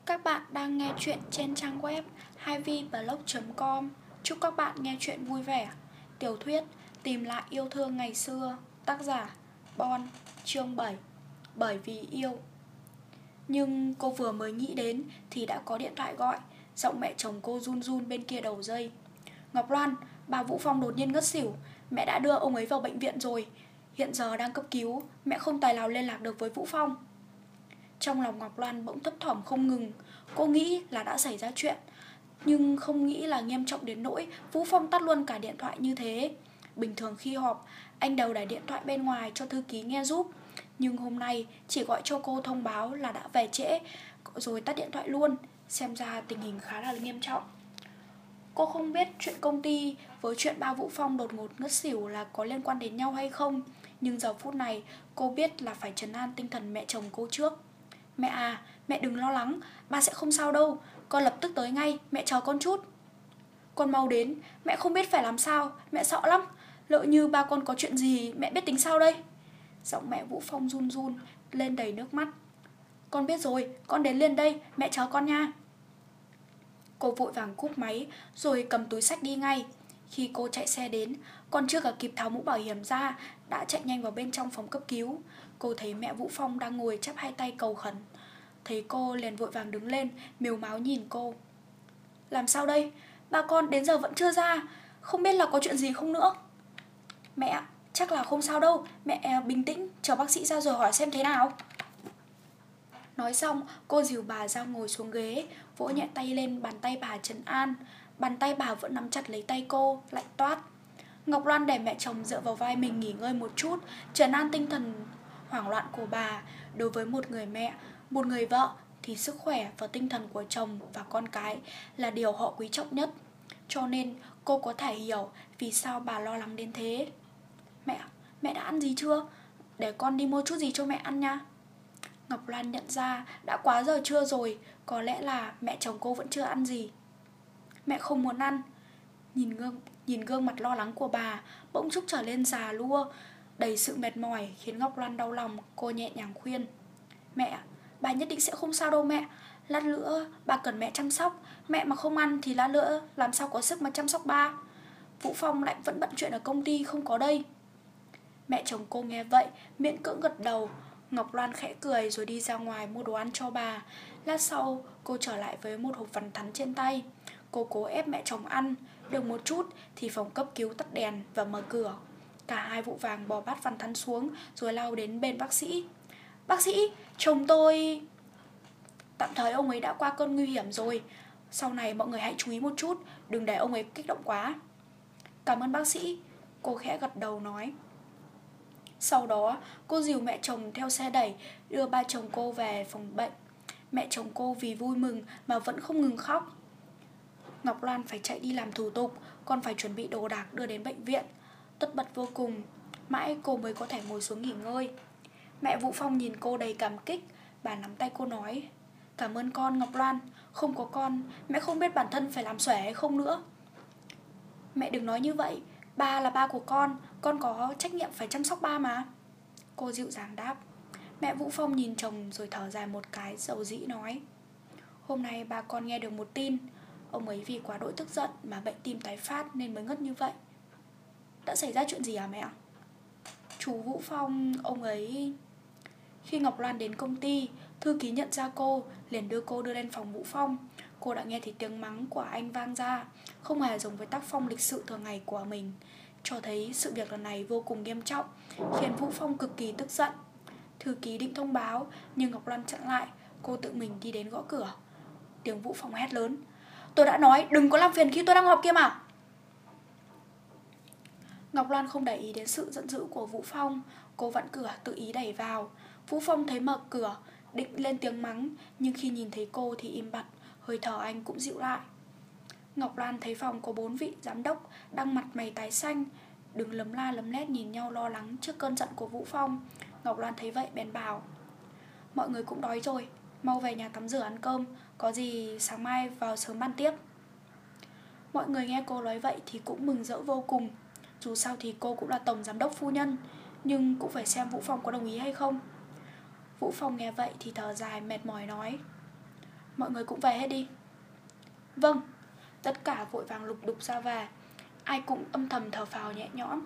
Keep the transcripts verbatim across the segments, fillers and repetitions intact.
Các bạn đang nghe chuyện trên trang web hai v blog chấm com. Chúc các bạn nghe chuyện vui vẻ. Tiểu thuyết Tìm lại yêu thương ngày xưa. Tác giả Bon. Chương bảy. Bởi vì yêu. Nhưng cô vừa mới nghĩ đến thì đã có điện thoại gọi. Giọng mẹ chồng cô run run bên kia đầu dây. Ngọc Loan, bà Vũ Phong đột nhiên ngất xỉu. Mẹ đã đưa ông ấy vào bệnh viện rồi. Hiện giờ đang cấp cứu. Mẹ không tài nào liên lạc được với Vũ Phong. Trong lòng Ngọc Loan bỗng thấp thỏm không ngừng. Cô nghĩ là đã xảy ra chuyện, nhưng không nghĩ là nghiêm trọng đến nỗi Vũ Phong tắt luôn cả điện thoại như thế. Bình thường khi họp, anh đều để điện thoại bên ngoài cho thư ký nghe giúp, nhưng hôm nay chỉ gọi cho cô thông báo là đã về trễ, rồi tắt điện thoại luôn. Xem ra tình hình khá là nghiêm trọng. Cô không biết chuyện công ty với chuyện ba Vũ Phong đột ngột ngất xỉu là có liên quan đến nhau hay không, nhưng giờ phút này cô biết là phải trấn an tinh thần mẹ chồng cô trước. Mẹ à, mẹ đừng lo lắng, ba sẽ không sao đâu. Con lập tức tới ngay, mẹ chờ con chút. Con mau đến, mẹ không biết phải làm sao, mẹ sợ lắm. Lỡ như ba con có chuyện gì, mẹ biết tính sao đây? Giọng mẹ Vũ Phong run run, lên đầy nước mắt. Con biết rồi, con đến liền đây, mẹ chờ con nha. Cô vội vàng cúp máy, rồi cầm túi xách đi ngay. Khi cô chạy xe đến, còn chưa cả kịp tháo mũ bảo hiểm ra, đã chạy nhanh vào bên trong phòng cấp cứu. Cô thấy mẹ Vũ Phong đang ngồi chắp hai tay cầu khẩn. Thấy cô liền vội vàng đứng lên, mếu máo nhìn cô. Làm sao đây? Ba con đến giờ vẫn chưa ra, không biết là có chuyện gì không nữa. Mẹ, chắc là không sao đâu. Mẹ bình tĩnh, chờ bác sĩ ra rồi hỏi xem thế nào. Nói xong, cô dìu bà ra ngồi xuống ghế, vỗ nhẹ tay lên bàn tay bà trấn an. Bàn tay bà vẫn nắm chặt lấy tay cô, lạnh toát. Ngọc Loan để mẹ chồng dựa vào vai mình nghỉ ngơi một chút, trấn an tinh thần hoảng loạn của bà. Đối với một người mẹ, một người vợ thì sức khỏe và tinh thần của chồng và con cái là điều họ quý trọng nhất. Cho nên cô có thể hiểu vì sao bà lo lắng đến thế. Mẹ, mẹ đã ăn gì chưa? Để con đi mua chút gì cho mẹ ăn nha. Ngọc Loan nhận ra đã quá giờ trưa rồi, có lẽ là mẹ chồng cô vẫn chưa ăn gì. Mẹ không muốn ăn. Nhìn gương, nhìn gương mặt lo lắng của bà bỗng chốc trở lên già lua, đầy sự mệt mỏi khiến Ngọc Loan đau lòng. Cô nhẹ nhàng khuyên. Mẹ, bà nhất định sẽ không sao đâu mẹ. Lát nữa bà cần mẹ chăm sóc. Mẹ mà không ăn thì lát nữa làm sao có sức mà chăm sóc ba. Vũ Phong lại vẫn bận chuyện ở công ty không có đây. Mẹ chồng cô nghe vậy miễn cưỡng gật đầu. Ngọc Loan khẽ cười rồi đi ra ngoài mua đồ ăn cho bà. Lát sau cô trở lại với một hộp vằn thắn trên tay. Cô cố ép mẹ chồng ăn. Được một chút thì phòng cấp cứu tắt đèn và mở cửa. Cả hai vội vàng bỏ bát vằn thắn xuống rồi lao đến bên bác sĩ. Bác sĩ, chồng tôi... Tạm thời ông ấy đã qua cơn nguy hiểm rồi. Sau này mọi người hãy chú ý một chút, đừng để ông ấy kích động quá. Cảm ơn bác sĩ. Cô khẽ gật đầu nói. Sau đó cô dìu mẹ chồng theo xe đẩy đưa ba chồng cô về phòng bệnh. Mẹ chồng cô vì vui mừng mà vẫn không ngừng khóc. Ngọc Loan phải chạy đi làm thủ tục, còn phải chuẩn bị đồ đạc đưa đến bệnh viện. Tất bật vô cùng. Mãi cô mới có thể ngồi xuống nghỉ ngơi. Mẹ Vũ Phong nhìn cô đầy cảm kích. Bà nắm tay cô nói. Cảm ơn con Ngọc Loan. Không có con, mẹ không biết bản thân phải làm xuể hay không nữa. Mẹ đừng nói như vậy. Ba là ba của con, con có trách nhiệm phải chăm sóc ba mà. Cô dịu dàng đáp. Mẹ Vũ Phong nhìn chồng rồi thở dài một cái dầu dĩ nói. Hôm nay ba con nghe được một tin. Ông ấy vì quá đỗi tức giận mà bệnh tim tái phát nên mới ngất như vậy. Đã xảy ra chuyện gì à mẹ? Chú Vũ Phong, ông ấy... Khi Ngọc Loan đến công ty, thư ký nhận ra cô, liền đưa cô đưa lên phòng Vũ Phong. Cô đã nghe thấy tiếng mắng của anh vang ra, không hề giống với tác phong lịch sự thường ngày của mình, cho thấy sự việc lần này vô cùng nghiêm trọng, khiến Vũ Phong cực kỳ tức giận. Thư ký định thông báo, nhưng Ngọc Loan chặn lại. Cô tự mình đi đến gõ cửa. Tiếng Vũ Phong hét lớn. Tôi đã nói đừng có làm phiền khi tôi đang họp kia mà. Ngọc Loan không để ý đến sự giận dữ của Vũ Phong. Cô vặn cửa tự ý đẩy vào. Vũ Phong thấy mở cửa, định lên tiếng mắng, nhưng khi nhìn thấy cô thì im bặt, hơi thở anh cũng dịu lại. Ngọc Loan thấy phòng có bốn vị giám đốc đang mặt mày tái xanh, đứng lấm la lấm lét nhìn nhau lo lắng trước cơn giận của Vũ Phong. Ngọc Loan thấy vậy bèn bảo. Mọi người cũng đói rồi, mau về nhà tắm rửa ăn cơm, có gì sáng mai vào sớm ăn tiếp. Mọi người nghe cô nói vậy thì cũng mừng rỡ vô cùng. Dù sao thì cô cũng là tổng giám đốc phu nhân, nhưng cũng phải xem Vũ Phong có đồng ý hay không. Vũ Phong nghe vậy thì thở dài mệt mỏi nói. mọi người cũng về hết đi. Vâng. Tất cả vội vàng lục đục ra về. Ai cũng âm thầm thở phào nhẹ nhõm.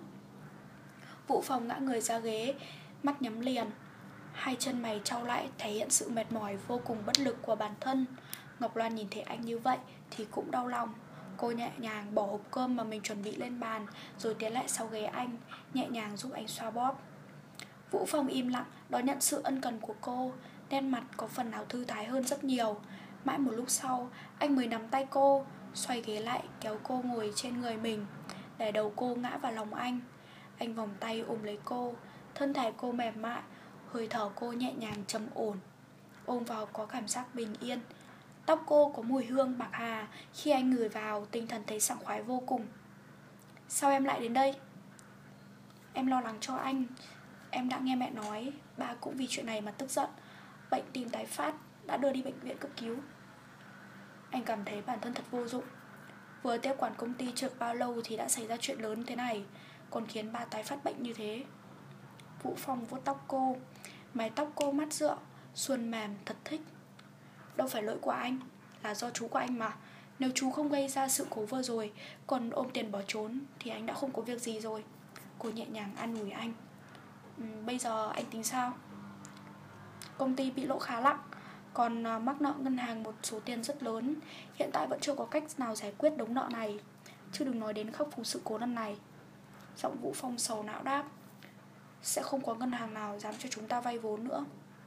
Vũ Phong ngã người ra ghế, mắt nhắm liền, hai chân mày chau lại, thể hiện sự mệt mỏi vô cùng bất lực của bản thân. Ngọc Loan nhìn thấy anh như vậy thì cũng đau lòng. Cô nhẹ nhàng bỏ hộp cơm mà mình chuẩn bị lên bàn, rồi tiến lại sau ghế anh, nhẹ nhàng giúp anh xoa bóp. Vũ Phong im lặng đón nhận sự ân cần của cô, nét mặt có phần nào thư thái hơn rất nhiều. Mãi một lúc sau, anh mới nắm tay cô, xoay ghế lại kéo cô ngồi trên người mình, để đầu cô ngã vào lòng anh. Anh vòng tay ôm lấy cô, thân thể cô mềm mại, hơi thở cô nhẹ nhàng trầm ổn, ôm vào có cảm giác bình yên. Tóc cô có mùi hương bạc hà, khi anh ngửi vào tinh thần thấy sảng khoái vô cùng. Sao em lại đến đây? Em lo lắng cho anh. Em đã nghe mẹ nói ba cũng vì chuyện này mà tức giận, bệnh tim tái phát, đã đưa đi bệnh viện cấp cứu. Anh cảm thấy bản thân thật vô dụng. Vừa tiếp quản công ty chưa bao lâu thì đã xảy ra chuyện lớn thế này, còn khiến ba tái phát bệnh như thế. Vũ Phong vuốt tóc cô, mái tóc cô mát rượu, suôn mềm thật thích. Đâu phải lỗi của anh, là do chú của anh mà. Nếu chú không gây ra sự cố vừa rồi, còn ôm tiền bỏ trốn, thì anh đã không có việc gì rồi. Cô nhẹ nhàng an ủi anh. Ừ, bây giờ anh tính sao? Công ty bị lỗ khá nặng, còn mắc nợ ngân hàng một số tiền rất lớn. Hiện tại vẫn chưa có cách nào giải quyết đống nợ này, chứ đừng nói đến khắc phục sự cố lần này. Giọng Vũ Phong sầu não đáp. Sẽ không có ngân hàng nào dám cho chúng ta vay vốn nữa.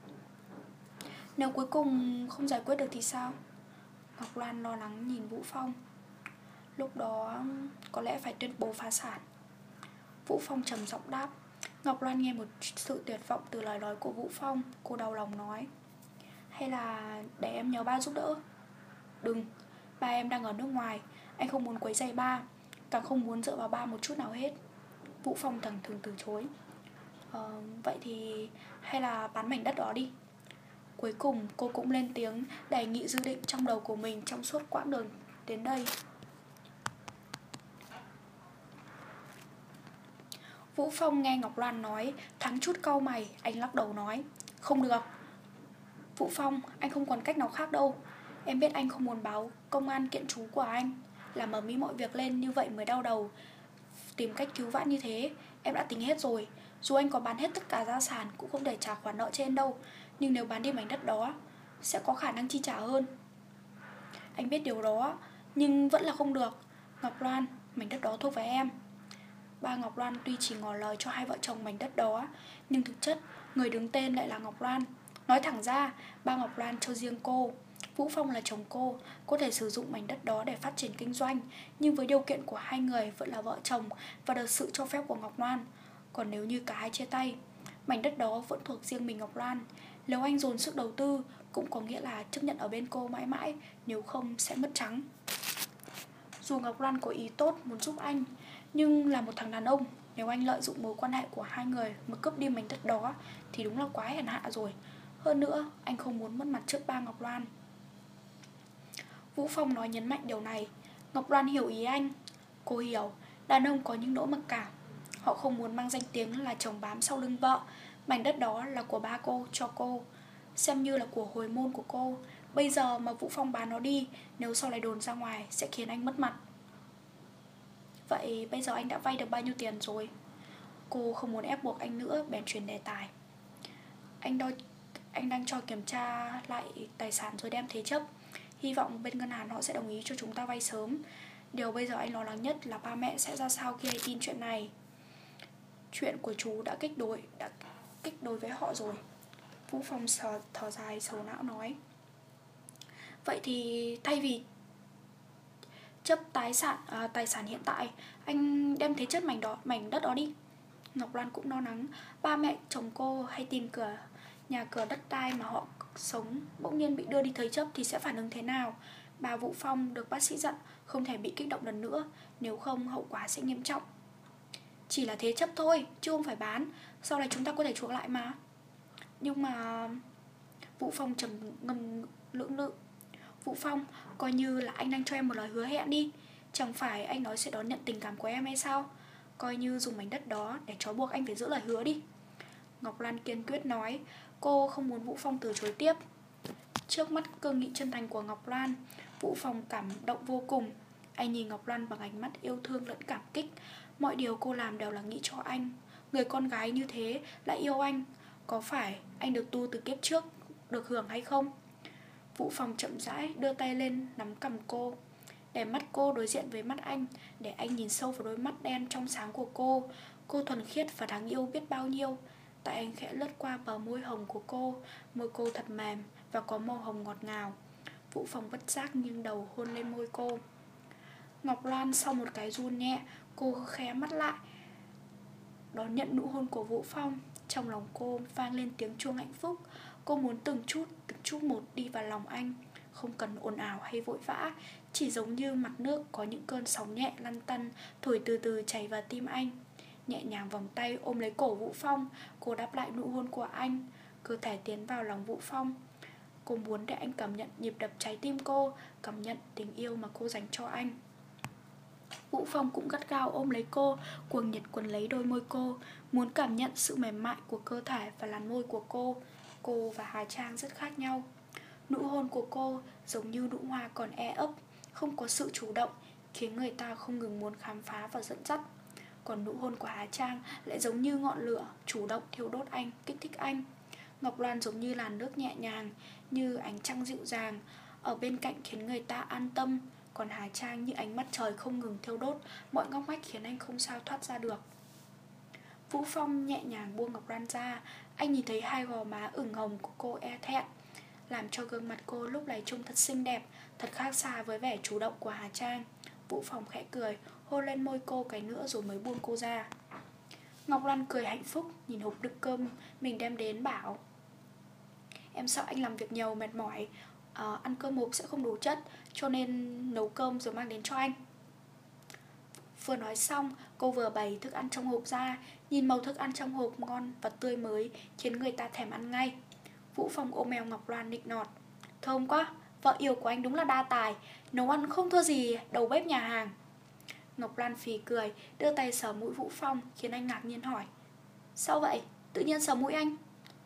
Nếu cuối cùng không giải quyết được thì sao? Ngọc Loan lo lắng nhìn Vũ Phong. Lúc đó có lẽ phải tuyên bố phá sản. Vũ Phong trầm giọng đáp. Ngọc Loan nghe một sự tuyệt vọng từ lời nói của Vũ Phong. Cô đau lòng nói. Hay là để em nhờ ba giúp đỡ? Đừng, ba em đang ở nước ngoài. Anh không muốn quấy rầy ba, càng không muốn dựa vào ba một chút nào hết. Vũ Phong thẳng thừng từ chối. Ờ, vậy thì hay là bán mảnh đất đó đi. Cuối cùng cô cũng lên tiếng đề nghị dự định trong đầu của mình trong suốt quãng đường đến đây. Vũ Phong nghe Ngọc Loan nói, thoáng chút cau mày, anh lắc đầu nói. Không được. Vũ Phong, anh không còn cách nào khác đâu. Em biết anh không muốn báo công an kiện chú của anh, làm ầm ĩ mọi việc lên như vậy mới đau đầu. Tìm cách cứu vãn như thế, em đã tính hết rồi. Dù anh có bán hết tất cả gia sản cũng không để trả khoản nợ trên đâu, nhưng nếu bán đi mảnh đất đó sẽ có khả năng chi trả hơn. Anh biết điều đó, nhưng vẫn là không được. Ngọc Loan, mảnh đất đó thuộc về em. Ba Ngọc Loan tuy chỉ ngỏ lời cho hai vợ chồng mảnh đất đó, nhưng thực chất người đứng tên lại là Ngọc Loan. Nói thẳng ra, ba Ngọc Loan cho riêng cô. Vũ Phong là chồng cô, có thể sử dụng mảnh đất đó để phát triển kinh doanh, nhưng với điều kiện của hai người vẫn là vợ chồng và được sự cho phép của Ngọc Loan. Còn nếu như cả hai chia tay, mảnh đất đó vẫn thuộc riêng mình Ngọc Loan. Nếu anh dồn sức đầu tư, cũng có nghĩa là chấp nhận ở bên cô mãi mãi, nếu không sẽ mất trắng. Dù Ngọc Loan có ý tốt muốn giúp anh, nhưng là một thằng đàn ông, nếu anh lợi dụng mối quan hệ của hai người mà cướp đi mảnh đất đó thì đúng là quá hèn hạ rồi. Hơn nữa, anh không muốn mất mặt trước ba Ngọc Loan. Vũ Phong nói nhấn mạnh điều này. Ngọc Loan hiểu ý anh. Cô hiểu, đàn ông có những nỗi mặc cảm. Họ không muốn mang danh tiếng là chồng bám sau lưng vợ. Mảnh đất đó là của ba cô cho cô, xem như là của hồi môn của cô. Bây giờ mà Vũ Phong bán nó đi, nếu sau này đồn ra ngoài sẽ khiến anh mất mặt. Vậy bây giờ anh đã vay được bao nhiêu tiền rồi? Cô không muốn ép buộc anh nữa, bèn chuyển đề tài. Anh đo, anh đang cho kiểm tra lại tài sản rồi đem thế chấp. Hy vọng bên ngân hàng họ sẽ đồng ý cho chúng ta vay sớm. Điều bây giờ anh lo lắng nhất là ba mẹ sẽ ra sao khi hay tin chuyện này. Chuyện của chú đã kích đối đã kích đối với họ rồi. Vũ Phong thở, thở dài sầu não nói. Vậy thì thay vì chấp tài sản à, tài sản hiện tại, anh đem thế chấp mảnh đó mảnh đất đó đi. Ngọc Loan cũng lo lắng. Ba mẹ chồng cô hay tìm cửa nhà cửa đất đai mà họ sống bỗng nhiên bị đưa đi thế chấp thì sẽ phản ứng thế nào? Bà Vũ Phong được bác sĩ dặn không thể bị kích động lần nữa, nếu không hậu quả sẽ nghiêm trọng. Chỉ là thế chấp thôi, chứ không phải bán. Sau này chúng ta có thể chuộc lại mà. Nhưng mà... Vũ Phong trầm ngâm lưỡng lự. Vũ Phong, coi như là anh đang cho em một lời hứa hẹn đi. Chẳng phải anh nói sẽ đón nhận tình cảm của em hay sao? Coi như dùng mảnh đất đó để trói buộc anh phải giữ lời hứa đi. Ngọc Lan kiên quyết nói. Cô không muốn Vũ Phong từ chối tiếp. Trước mắt cương nghị chân thành của Ngọc Loan, Vũ Phong cảm động vô cùng. Anh nhìn Ngọc Loan bằng ánh mắt yêu thương lẫn cảm kích. Mọi điều cô làm đều là nghĩ cho anh. Người con gái như thế lại yêu anh, có phải anh được tu từ kiếp trước được hưởng hay không? Vũ Phong chậm rãi đưa tay lên nắm cằm cô, để mắt cô đối diện với mắt anh, để anh nhìn sâu vào đôi mắt đen trong sáng của cô. Cô thuần khiết và đáng yêu biết bao nhiêu. Tay anh khẽ lướt qua bờ môi hồng của cô. Môi cô thật mềm và có màu hồng ngọt ngào. Vũ Phong bất giác nghiêng đầu hôn lên môi cô. Ngọc Loan sau một cái run nhẹ, cô khẽ mắt lại đón nhận nụ hôn của Vũ Phong. Trong lòng cô vang lên tiếng chuông hạnh phúc. Cô muốn từng chút, từng chút một đi vào lòng anh, không cần ồn ào hay vội vã, chỉ giống như mặt nước có những cơn sóng nhẹ lăn tăn thổi từ từ chảy vào tim anh. Nhẹ nhàng vòng tay ôm lấy cổ Vũ Phong, cô đáp lại nụ hôn của anh, cơ thể tiến vào lòng Vũ Phong. Cô muốn để anh cảm nhận nhịp đập trái tim cô, cảm nhận tình yêu mà cô dành cho anh. Vũ Phong cũng gắt gao ôm lấy cô, cuồng nhiệt quấn lấy đôi môi cô, muốn cảm nhận sự mềm mại của cơ thể và làn môi của cô. Cô và Hà Trang rất khác nhau. Nụ hôn của cô giống như nụ hoa còn e ấp, không có sự chủ động, khiến người ta không ngừng muốn khám phá và dẫn dắt. Còn nụ hôn của Hà Trang lại giống như ngọn lửa, chủ động thiêu đốt anh, kích thích anh. Ngọc Loan giống như làn nước nhẹ nhàng, như ánh trăng dịu dàng, ở bên cạnh khiến người ta an tâm. Còn Hà Trang như ánh mặt trời không ngừng thiêu đốt mọi ngóc ngách, khiến anh không sao thoát ra được. Vũ Phong nhẹ nhàng buông Ngọc Loan ra. Anh nhìn thấy hai gò má ửng hồng của cô e thẹn, làm cho gương mặt cô lúc này trông thật xinh đẹp, thật khác xa với vẻ chủ động của Hà Trang. Vũ Phong khẽ cười, hôn lên môi cô cái nữa rồi mới buông cô ra. Ngọc Loan cười hạnh phúc, nhìn hộp đựng cơm mình đem đến bảo: em sợ anh làm việc nhiều mệt mỏi, à, ăn cơm hộp sẽ không đủ chất, cho nên nấu cơm rồi mang đến cho anh. Vừa nói xong, cô vừa bày thức ăn trong hộp ra. Nhìn màu thức ăn trong hộp ngon và tươi mới khiến người ta thèm ăn ngay. Vũ Phong ôm eo Ngọc Loan nịnh nọt: thơm quá, vợ yêu của anh đúng là đa tài, nấu ăn không thua gì đầu bếp nhà hàng. Ngọc Loan phì cười, đưa tay sờ mũi Vũ Phong, khiến anh ngạc nhiên hỏi: sao vậy, tự nhiên sờ mũi anh?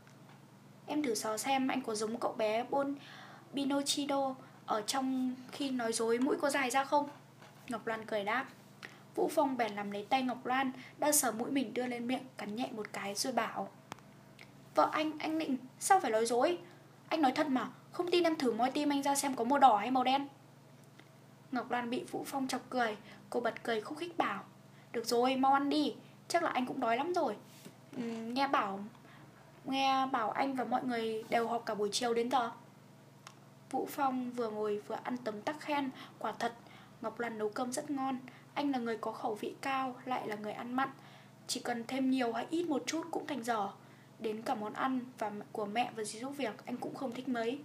Em thử sờ xem anh có giống cậu bé Bon Pinocchio ở trong khi nói dối mũi có dài ra không? Ngọc Loan cười đáp. Vũ Phong bèn làm lấy tay Ngọc Loan đang sờ mũi mình đưa lên miệng, cắn nhẹ một cái rồi bảo: vợ anh, anh định sao phải nói dối? Anh nói thật mà, không tin em thử moi tim anh ra xem có màu đỏ hay màu đen. Ngọc Loan bị Vũ Phong chọc cười, cô bật cười khúc khích bảo: được rồi, mau ăn đi, chắc là anh cũng đói lắm rồi. ừ, Nghe bảo Nghe bảo anh và mọi người đều họp cả buổi chiều đến giờ. Vũ Phong vừa ngồi vừa ăn tấm tắc khen: quả thật, Ngọc Loan nấu cơm rất ngon. Anh là người có khẩu vị cao, lại là người ăn mặn, chỉ cần thêm nhiều hay ít một chút cũng thành dở. Đến cả món ăn và của mẹ và dì giúp việc anh cũng không thích mấy.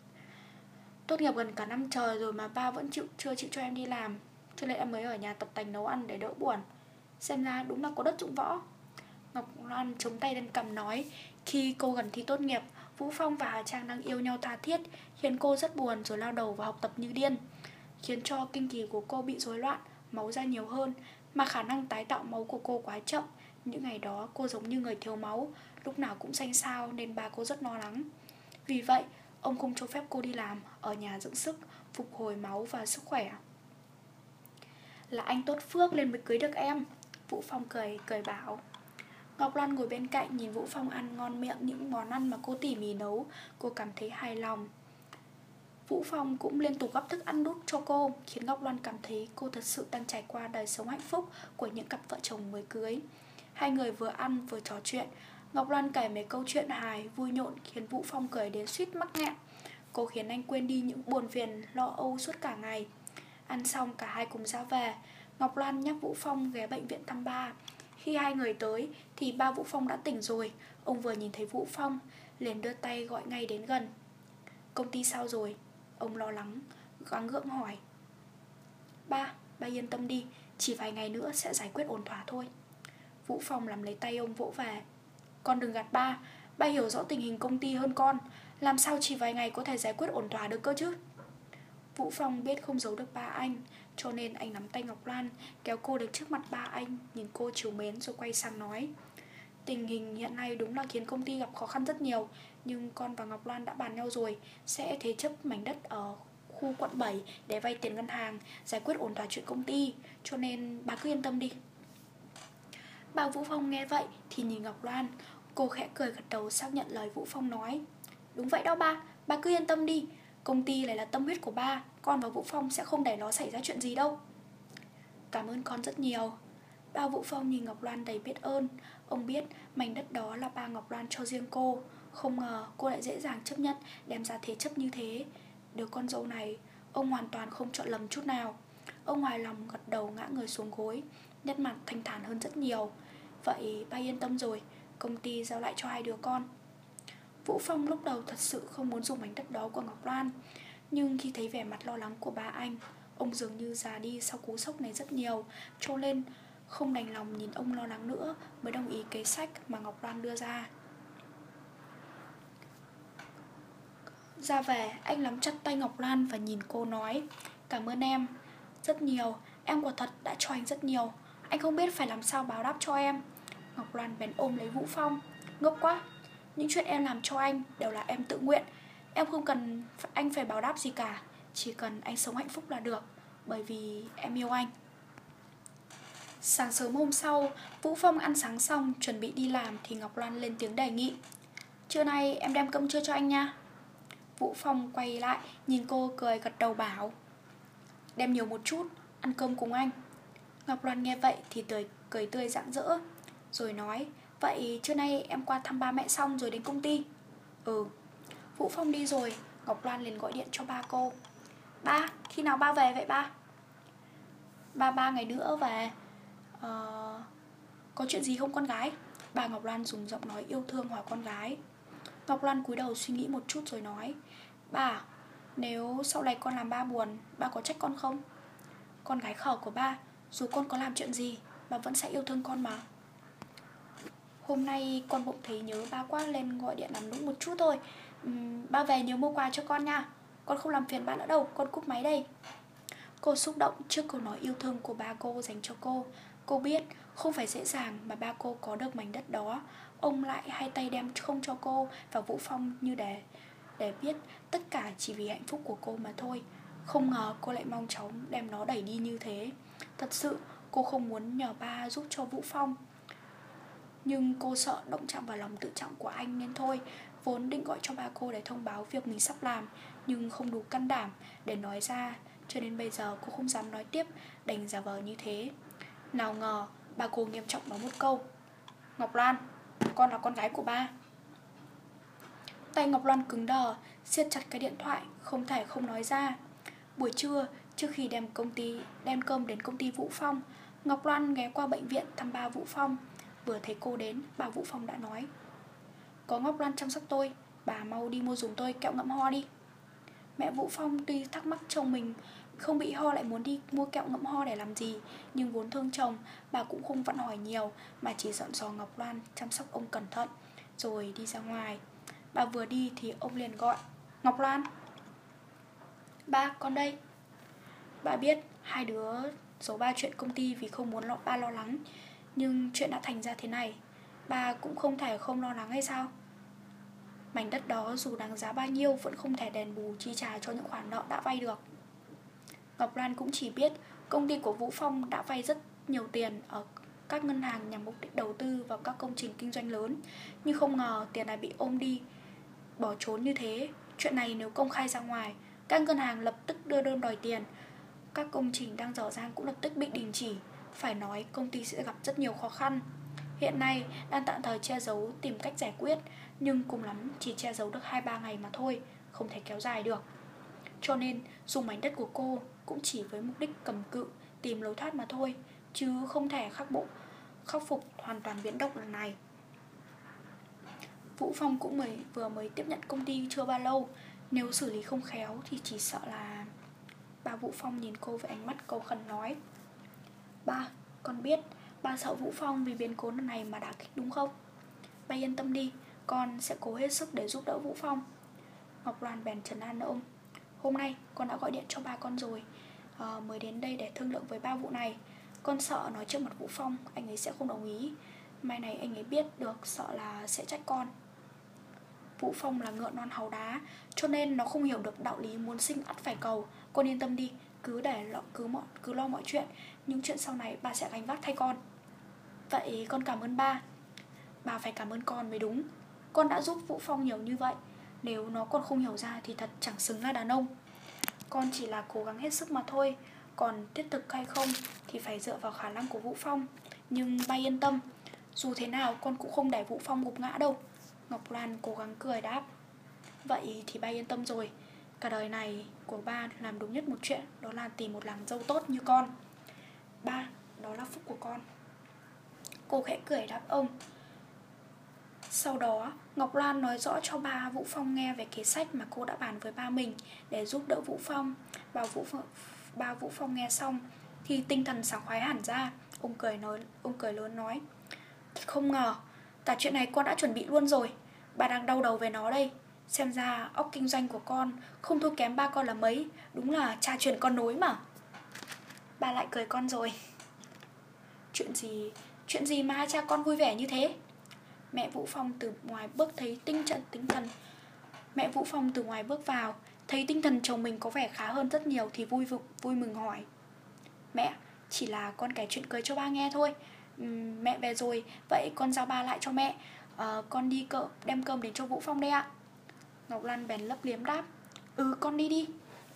Tốt nghiệp gần cả năm trời rồi mà ba vẫn chịu chưa chịu cho em đi làm, cho nên em mới ở nhà tập tành nấu ăn để đỡ buồn. Xem ra đúng là có đất dụng võ. Ngọc Loan chống tay lên cằm nói. Khi cô gần thi tốt nghiệp, Vũ Phong và Hà Trang đang yêu nhau tha thiết, khiến cô rất buồn rồi lao đầu vào học tập như điên, khiến cho kinh kỳ của cô bị rối loạn, máu ra nhiều hơn, mà khả năng tái tạo máu của cô quá chậm. Những ngày đó cô giống như người thiếu máu, lúc nào cũng xanh xao nên ba cô rất lo lắng. Vì vậy, ông không cho phép cô đi làm, ở nhà dưỡng sức, phục hồi máu và sức khỏe. Là anh tốt phước nên mới cưới được em. Vũ Phong cười, cười bảo. Ngọc Loan ngồi bên cạnh nhìn Vũ Phong ăn ngon miệng những món ăn mà cô tỉ mỉ nấu, cô cảm thấy hài lòng. Vũ Phong cũng liên tục gắp thức ăn đút cho cô, khiến Ngọc Loan cảm thấy cô thật sự đang trải qua đời sống hạnh phúc của những cặp vợ chồng mới cưới. Hai người vừa ăn vừa trò chuyện. Ngọc Loan kể mấy câu chuyện hài, vui nhộn khiến Vũ Phong cười đến suýt mắc nghẹn. Cô khiến anh quên đi những buồn phiền, lo âu suốt cả ngày. Ăn xong cả hai cùng ra về. Ngọc Loan nhắc Vũ Phong ghé bệnh viện thăm ba. Khi hai người tới thì ba Vũ Phong đã tỉnh rồi. Ông vừa nhìn thấy Vũ Phong liền đưa tay gọi ngay đến gần. Công ty sao rồi? Ông lo lắng, gắng gượng hỏi. Ba, ba yên tâm đi, chỉ vài ngày nữa sẽ giải quyết ổn thỏa thôi. Vũ Phong làm lấy tay ông vỗ về. Con đừng gạt ba, ba hiểu rõ tình hình công ty hơn con, làm sao chỉ vài ngày có thể giải quyết ổn thỏa được cơ chứ? Vũ Phong biết không giấu được ba anh, cho nên anh nắm tay Ngọc Loan, kéo cô đến trước mặt ba anh, nhìn cô trìu mến rồi quay sang nói. Tình hình hiện nay đúng là khiến công ty gặp khó khăn rất nhiều, nhưng con và Ngọc Lan đã bàn nhau rồi, sẽ thế chấp mảnh đất ở khu quận bảy để vay tiền ngân hàng, giải quyết ổn thỏa chuyện công ty. Cho nên bà cứ yên tâm đi. Bà Vũ Phong nghe vậy thì nhìn Ngọc Lan. Cô khẽ cười gật đầu xác nhận lời Vũ Phong nói. Đúng vậy đó ba, ba cứ yên tâm đi. Công ty này là tâm huyết của ba, con và Vũ Phong sẽ không để nó xảy ra chuyện gì đâu. Cảm ơn con rất nhiều. Ba Vũ Phong nhìn Ngọc Lan đầy biết ơn. Ông biết mảnh đất đó là ba Ngọc Lan cho riêng cô. Không ngờ cô lại dễ dàng chấp nhận đem ra thế chấp như thế. Đứa con dâu này ông hoàn toàn không chọn lầm chút nào. Ông hài lòng gật đầu ngã người xuống gối, nét mặt thanh thản hơn rất nhiều. Vậy ba yên tâm rồi, công ty giao lại cho hai đứa con. Vũ Phong lúc đầu thật sự không muốn dùng mảnh đất đó của Ngọc Lan, nhưng khi thấy vẻ mặt lo lắng của ba anh, ông dường như già đi sau cú sốc này rất nhiều, cho nên không đành lòng nhìn ông lo lắng nữa, mới đồng ý kế sách mà Ngọc Lan đưa ra. Ra về, anh nắm chặt tay Ngọc Lan và nhìn cô nói, cảm ơn em rất nhiều, em quả thật đã cho anh rất nhiều. Anh không biết phải làm sao báo đáp cho em. Ngọc Lan bèn ôm lấy Vũ Phong. Ngốc quá, những chuyện em làm cho anh đều là em tự nguyện. Em không cần anh phải báo đáp gì cả, chỉ cần anh sống hạnh phúc là được, bởi vì em yêu anh. Sáng sớm hôm sau, Vũ Phong ăn sáng xong chuẩn bị đi làm thì Ngọc Lan lên tiếng đề nghị. Trưa nay em đem cơm trưa cho anh nha. Vũ Phong quay lại nhìn cô cười gật đầu bảo, đem nhiều một chút, ăn cơm cùng anh. Ngọc Lan nghe vậy thì tươi, cười tươi rạng rỡ, rồi nói, vậy trưa nay em qua thăm ba mẹ xong rồi đến công ty. Ừ. Vũ Phong đi rồi, Ngọc Lan liền gọi điện cho ba cô. Ba, khi nào ba về vậy ba? Ba ba ngày nữa về. Ờ... Có chuyện gì không con gái? Bà Ngọc Lan dùng giọng nói yêu thương hỏi con gái. Ngọc Lan cúi đầu suy nghĩ một chút rồi nói, ba, nếu sau này con làm ba buồn, ba có trách con không? Con gái khờ của ba, dù con có làm chuyện gì, ba vẫn sẽ yêu thương con mà. Hôm nay con bỗng thấy nhớ ba quá lên gọi điện làm nũng một chút thôi. uhm, Ba về nhớ mua quà cho con nha. Con không làm phiền ba nữa đâu, con cúp máy đây. Cô xúc động trước câu nói yêu thương của ba cô dành cho cô. Cô biết không phải dễ dàng mà ba cô có được mảnh đất đó. Ông lại hai tay đem không cho cô và Vũ Phong như để Để biết tất cả chỉ vì hạnh phúc của cô mà thôi. Không ngờ cô lại mau chóng đem nó đẩy đi như thế. Thật sự cô không muốn nhờ ba giúp cho Vũ Phong, nhưng cô sợ động chạm vào lòng tự trọng của anh nên thôi. Vốn định gọi cho ba cô để thông báo việc mình sắp làm, nhưng không đủ can đảm để nói ra, cho nên bây giờ cô không dám nói tiếp, đành giả vờ như thế. Nào ngờ ba cô nghiêm trọng nói một câu, Ngọc Lan, con là con gái của ba. Tay Ngọc Lan cứng đờ, siết chặt cái điện thoại, không thể không nói ra. Buổi trưa, trước khi đem công ty đem cơm đến công ty Vũ Phong, Ngọc Lan ghé qua bệnh viện thăm ba Vũ Phong. Vừa thấy cô đến, bà Vũ Phong đã nói, có Ngọc Lan chăm sóc tôi, bà mau đi mua giùm tôi kẹo ngậm ho đi. Mẹ Vũ Phong tuy thắc mắc chồng mình không bị ho lại muốn đi mua kẹo ngậm ho để làm gì, nhưng vốn thương chồng, bà cũng không vặn hỏi nhiều, mà chỉ dặn dò Ngọc Lan chăm sóc ông cẩn thận, rồi đi ra ngoài. Bà vừa đi thì ông liền gọi, Ngọc Lan. Ba, con đây. Bà biết hai đứa giấu ba chuyện công ty vì không muốn ba lo lắng, nhưng chuyện đã thành ra thế này, ba cũng không thể không lo lắng hay sao? Mảnh đất đó dù đáng giá bao nhiêu vẫn không thể đền bù chi trả cho những khoản nợ đã vay được. Ngọc Lan cũng chỉ biết công ty của Vũ Phong đã vay rất nhiều tiền ở các ngân hàng nhằm mục đích đầu tư vào các công trình kinh doanh lớn, nhưng không ngờ tiền này bị ôm đi, bỏ trốn như thế. Chuyện này nếu công khai ra ngoài, các ngân hàng lập tức đưa đơn đòi tiền, các công trình đang dở dang cũng lập tức bị đình chỉ. Phải nói công ty sẽ gặp rất nhiều khó khăn. Hiện nay đang tạm thời che giấu tìm cách giải quyết, nhưng cùng lắm chỉ che giấu được hai ba ngày mà thôi, không thể kéo dài được. Cho nên dùng mảnh đất của cô cũng chỉ với mục đích cầm cự, tìm lối thoát mà thôi, chứ không thể khắc bộ khắc phục hoàn toàn biến động lần này. Vũ Phong cũng mới, vừa mới tiếp nhận công ty chưa bao lâu, nếu xử lý không khéo thì chỉ sợ là... Bà Vũ Phong nhìn cô với ánh mắt cầu khẩn nói, ba, con biết ba sợ Vũ Phong vì biến cố lần này mà đả kích đúng không? Ba yên tâm đi, con sẽ cố hết sức để giúp đỡ Vũ Phong. Ngọc Loan bèn trấn an ông, hôm nay con đã gọi điện cho ba con rồi, à, mới đến đây để thương lượng với ba vụ này. Con sợ nói trước mặt Vũ Phong anh ấy sẽ không đồng ý, Mai này anh ấy biết được sợ là sẽ trách con. Vũ Phong là ngựa non háu đá, cho nên nó không hiểu được đạo lý muốn sinh ắt phải cầu. Con yên tâm đi, cứ để lo, cứ, mọi, cứ lo mọi chuyện. Những chuyện sau này bà sẽ gánh vác thay con. Vậy con cảm ơn ba. Bà phải cảm ơn con mới đúng. Con đã giúp Vũ Phong nhiều như vậy. Nếu nó còn không hiểu ra thì thật chẳng xứng là đàn ông. Con chỉ là cố gắng hết sức mà thôi. Còn tiếp thực hay không thì phải dựa vào khả năng của Vũ Phong. Nhưng ba yên tâm, dù thế nào con cũng không để Vũ Phong gục ngã đâu. Ngọc Lan cố gắng cười đáp. Vậy thì ba yên tâm rồi. Cả đời này của ba làm đúng nhất một chuyện, đó là tìm một nàng dâu tốt như con. Ba, đó là phúc của con. Cô khẽ cười đáp ông. Sau đó Ngọc Lan nói rõ cho ba Vũ Phong nghe về kế sách mà cô đã bàn với ba mình để giúp đỡ Vũ Phong. Bà Vũ Phong, ba Vũ Phong nghe xong thì tinh thần sảng khoái hẳn ra. Ông cười nói, ông cười lớn nói. Không ngờ, cả chuyện này con đã chuẩn bị luôn rồi. Bà đang đau đầu về nó đây. Xem ra óc kinh doanh của con không thua kém ba con là mấy. Đúng là cha truyền con nối mà. Ba lại cười con rồi. Chuyện gì, chuyện gì mà hai cha con vui vẻ như thế? Mẹ Vũ Phong từ ngoài bước thấy tinh trận tinh thần Mẹ Vũ Phong từ ngoài bước vào, thấy tinh thần chồng mình có vẻ khá hơn rất nhiều thì vui vui mừng hỏi. Mẹ, chỉ là con kể chuyện cười cho ba nghe thôi. uhm, Mẹ về rồi, vậy con giao ba lại cho mẹ. à, Con đi cỡ, đem cơm đến cho Vũ Phong đây ạ. Ngọc Lan bèn lấp liếm đáp. Ừ, con đi đi.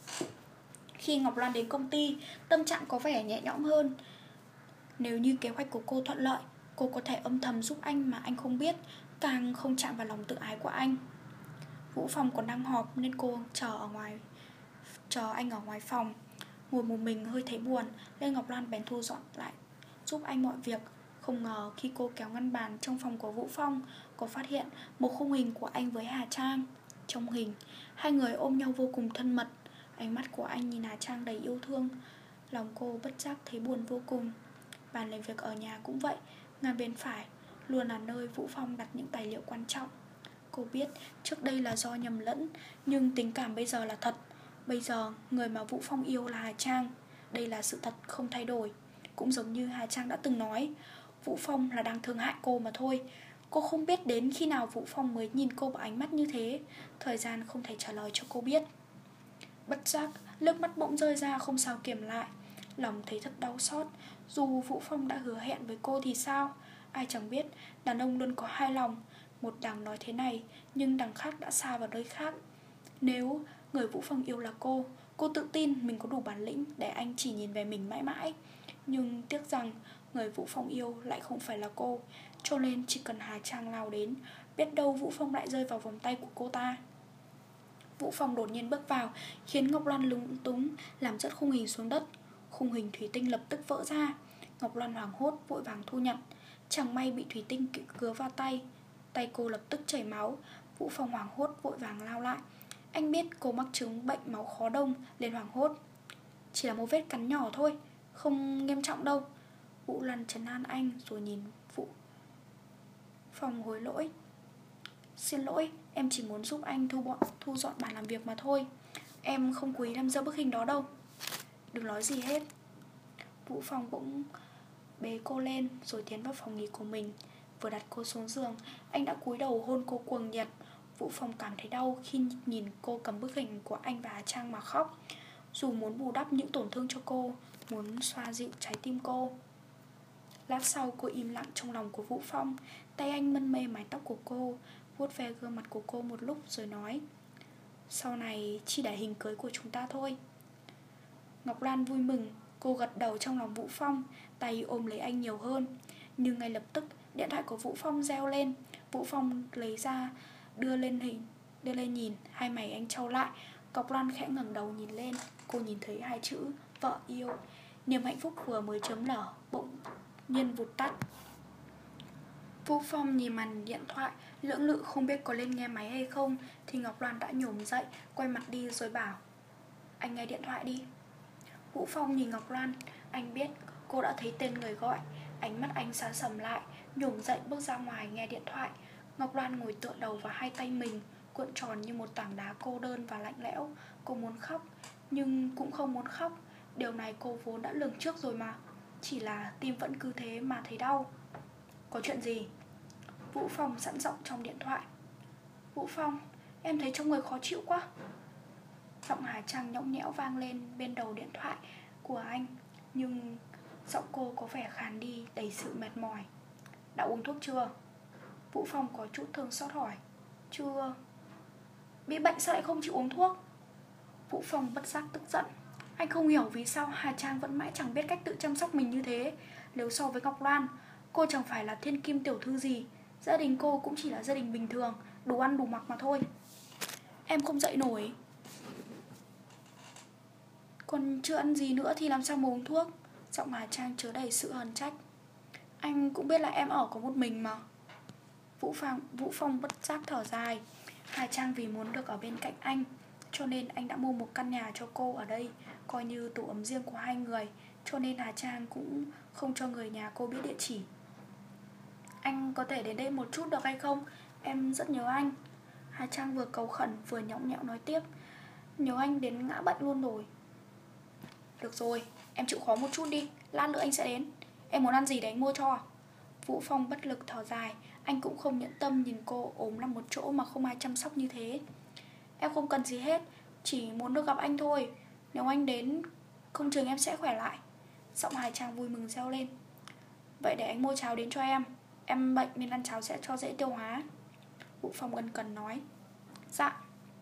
Khi Ngọc Lan đến công ty, tâm trạng có vẻ nhẹ nhõm hơn. Nếu như kế hoạch của cô thuận lợi, cô có thể âm thầm giúp anh mà anh không biết, càng không chạm vào lòng tự ái của anh. Vũ Phong còn đang họp nên cô chờ ở ngoài Chờ anh ở ngoài phòng. Ngồi một mình hơi thấy buồn nên Ngọc Lan bèn thu dọn lại giúp anh mọi việc. Không ngờ khi cô kéo ngăn bàn trong phòng của Vũ Phong, cô phát hiện một khung hình của anh với Hà Trang. Trong hình, hai người ôm nhau vô cùng thân mật. Ánh mắt của anh nhìn Hà Trang đầy yêu thương. Lòng cô bất giác thấy buồn vô cùng. Bàn làm việc ở nhà cũng vậy. Ngăn bên phải luôn là nơi Vũ Phong đặt những tài liệu quan trọng. Cô biết trước đây là do nhầm lẫn, nhưng tình cảm bây giờ là thật. Bây giờ người mà Vũ Phong yêu là Hà Trang. Đây là sự thật không thay đổi. Cũng giống như Hà Trang đã từng nói, Vũ Phong là đang thương hại cô mà thôi. Cô không biết đến khi nào Vũ Phong mới nhìn cô bằng ánh mắt như thế. Thời gian không thể trả lời cho cô biết. Bất giác nước mắt bỗng rơi ra không sao kiềm lại. Lòng thấy thật đau xót. Dù Vũ Phong đã hứa hẹn với cô thì sao? Ai chẳng biết đàn ông luôn có hai lòng. Một đằng nói thế này, nhưng đằng khác đã xa vào nơi khác. Nếu người Vũ Phong yêu là cô, cô tự tin mình có đủ bản lĩnh để anh chỉ nhìn về mình mãi mãi. Nhưng tiếc rằng người Vũ Phong yêu lại không phải là cô. Cho nên chỉ cần Hà Trang lao đến, biết đâu Vũ Phong lại rơi vào vòng tay của cô ta. Vũ Phong đột nhiên bước vào, khiến Ngọc Loan lúng túng, làm rớt khung hình xuống đất. Khung hình thủy tinh lập tức vỡ ra. Ngọc Loan hoảng hốt vội vàng thu nhận. Chẳng may bị thủy tinh cứa vào tay. Tay cô lập tức chảy máu. Vũ Phong hoảng hốt vội vàng lao lại. Anh biết cô mắc chứng bệnh máu khó đông nên hoảng hốt. Chỉ là một vết cắn nhỏ thôi, không nghiêm trọng đâu. Vũ Lan trấn an anh rồi nhìn Vũ Phong hối lỗi. Xin lỗi, em chỉ muốn giúp anh thu, bọn, thu dọn bàn làm việc mà thôi. Em không cố ý làm dơ bức hình đó đâu. Đừng nói gì hết. Vũ Phong bỗng bế cô lên rồi tiến vào phòng nghỉ của mình. Vừa đặt cô xuống giường, anh đã cúi đầu hôn cô cuồng nhiệt. Vũ Phong cảm thấy đau khi nhìn cô cầm bức hình của anh và Hà Trang mà khóc. Dù muốn bù đắp những tổn thương cho cô, muốn xoa dịu trái tim cô. Lát sau cô im lặng trong lòng của Vũ Phong. Tay anh mân mê mái tóc của cô, vuốt ve gương mặt của cô một lúc rồi nói. Sau này chỉ để hình cưới của chúng ta thôi. Ngọc Lan vui mừng. Cô gật đầu trong lòng Vũ Phong, tay ôm lấy anh nhiều hơn. Nhưng ngay lập tức điện thoại của Vũ Phong reo lên. Vũ Phong lấy ra, đưa lên hình, đưa lên nhìn. Hai mày anh trao lại. Ngọc Lan khẽ ngẩng đầu nhìn lên. Cô nhìn thấy hai chữ vợ yêu. Niềm hạnh phúc vừa mới chớm nở bỗng nhiên vụt tắt. Vũ Phong nhìn màn điện thoại, lưỡng lự không biết có lên nghe máy hay không. Thì Ngọc Loan đã nhổm dậy, quay mặt đi rồi bảo. Anh nghe điện thoại đi. Vũ Phong nhìn Ngọc Loan. Anh biết cô đã thấy tên người gọi. Ánh mắt anh sáng sầm lại, nhổm dậy bước ra ngoài nghe điện thoại. Ngọc Loan ngồi tựa đầu vào hai tay mình, cuộn tròn như một tảng đá cô đơn và lạnh lẽo. Cô muốn khóc, nhưng cũng không muốn khóc. Điều này cô vốn đã lường trước rồi mà. Chỉ là tim vẫn cứ thế mà thấy đau. Có chuyện gì? Vũ Phong sẵn giọng trong điện thoại. Vũ Phong, em thấy trong người khó chịu quá. Giọng Hà Trang nhõng nhẽo vang lên bên đầu điện thoại của anh, nhưng giọng cô có vẻ khàn đi, đầy sự mệt mỏi. Đã uống thuốc chưa? Vũ Phong có chút thương xót hỏi. Chưa. Bị bệnh sao lại không chịu uống thuốc? Vũ Phong bất giác tức giận. Anh không hiểu vì sao Hà Trang vẫn mãi chẳng biết cách tự chăm sóc mình như thế. Nếu so với Ngọc Loan, cô chẳng phải là thiên kim tiểu thư gì. Gia đình cô cũng chỉ là gia đình bình thường, đủ ăn đủ mặc mà thôi. Em không dậy nổi. Còn chưa ăn gì nữa thì làm sao mà uống thuốc? Giọng Hà Trang chứa đầy sự hờn trách. Anh cũng biết là em ở có một mình mà. Vũ Phong, Vũ Phong bất giác thở dài. Hà Trang vì muốn được ở bên cạnh anh, cho nên anh đã mua một căn nhà cho cô ở đây, coi như tổ ấm riêng của hai người. Cho nên Hà Trang cũng không cho người nhà cô biết địa chỉ. Anh có thể đến đây một chút được hay không? Em rất nhớ anh. Hà Trang vừa cầu khẩn vừa nhõng nhẽo nói tiếp. Nhớ anh đến ngã bệnh luôn rồi. Được rồi, em chịu khó một chút đi, lát nữa anh sẽ đến. Em muốn ăn gì để anh mua cho? Vũ Phong bất lực thở dài. Anh cũng không nhẫn tâm nhìn cô ốm nằm một chỗ mà không ai chăm sóc như thế. Em không cần gì hết, chỉ muốn được gặp anh thôi. Nếu anh đến, không chừng em sẽ khỏe lại. Giọng Hà Trang vui mừng reo lên. Vậy để anh mua cháo đến cho em. Em bệnh nên ăn cháo sẽ cho dễ tiêu hóa. Vũ Phong ân cần nói. Dạ.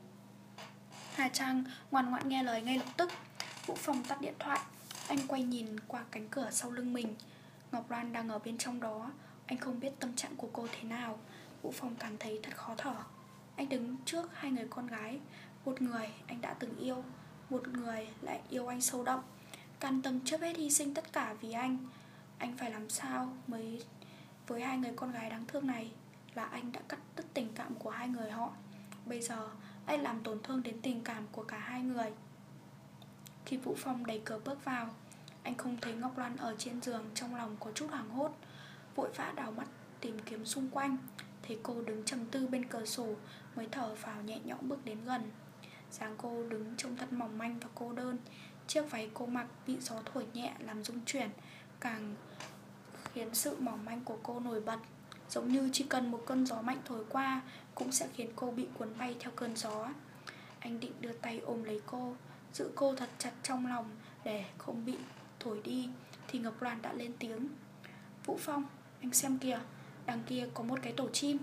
Hà Trang ngoan ngoãn nghe lời ngay lập tức. Vũ Phong tắt điện thoại. Anh quay nhìn qua cánh cửa sau lưng mình. Ngọc Loan đang ở bên trong đó. Anh không biết tâm trạng của cô thế nào. Vũ Phong cảm thấy thật khó thở. Anh đứng trước hai người con gái. Một người anh đã từng yêu, một người lại yêu anh sâu đậm, can tâm trước hết hy sinh tất cả vì anh. Anh phải làm sao mới với hai người con gái đáng thương này? Là anh đã cắt đứt tình cảm của hai người họ. Bây giờ anh làm tổn thương đến tình cảm của cả hai người. Khi Vũ Phong đẩy cửa bước vào, anh không thấy Ngọc Loan ở trên giường. Trong lòng có chút hoảng hốt, vội vã đảo mắt tìm kiếm xung quanh. Thấy cô đứng trầm tư bên cửa sổ, mới thở phào nhẹ nhõm bước đến gần. Dáng cô đứng trông thật mỏng manh và cô đơn. Chiếc váy cô mặc bị gió thổi nhẹ làm rung chuyển, càng khiến sự mỏng manh của cô nổi bật. Giống như chỉ cần một cơn gió mạnh thổi qua cũng sẽ khiến cô bị cuốn bay theo cơn gió. Anh định đưa tay ôm lấy cô, giữ cô thật chặt trong lòng để không bị thổi đi, thì Ngọc Loan đã lên tiếng. Vũ Phong, anh xem kìa, đằng kia có một cái tổ chim.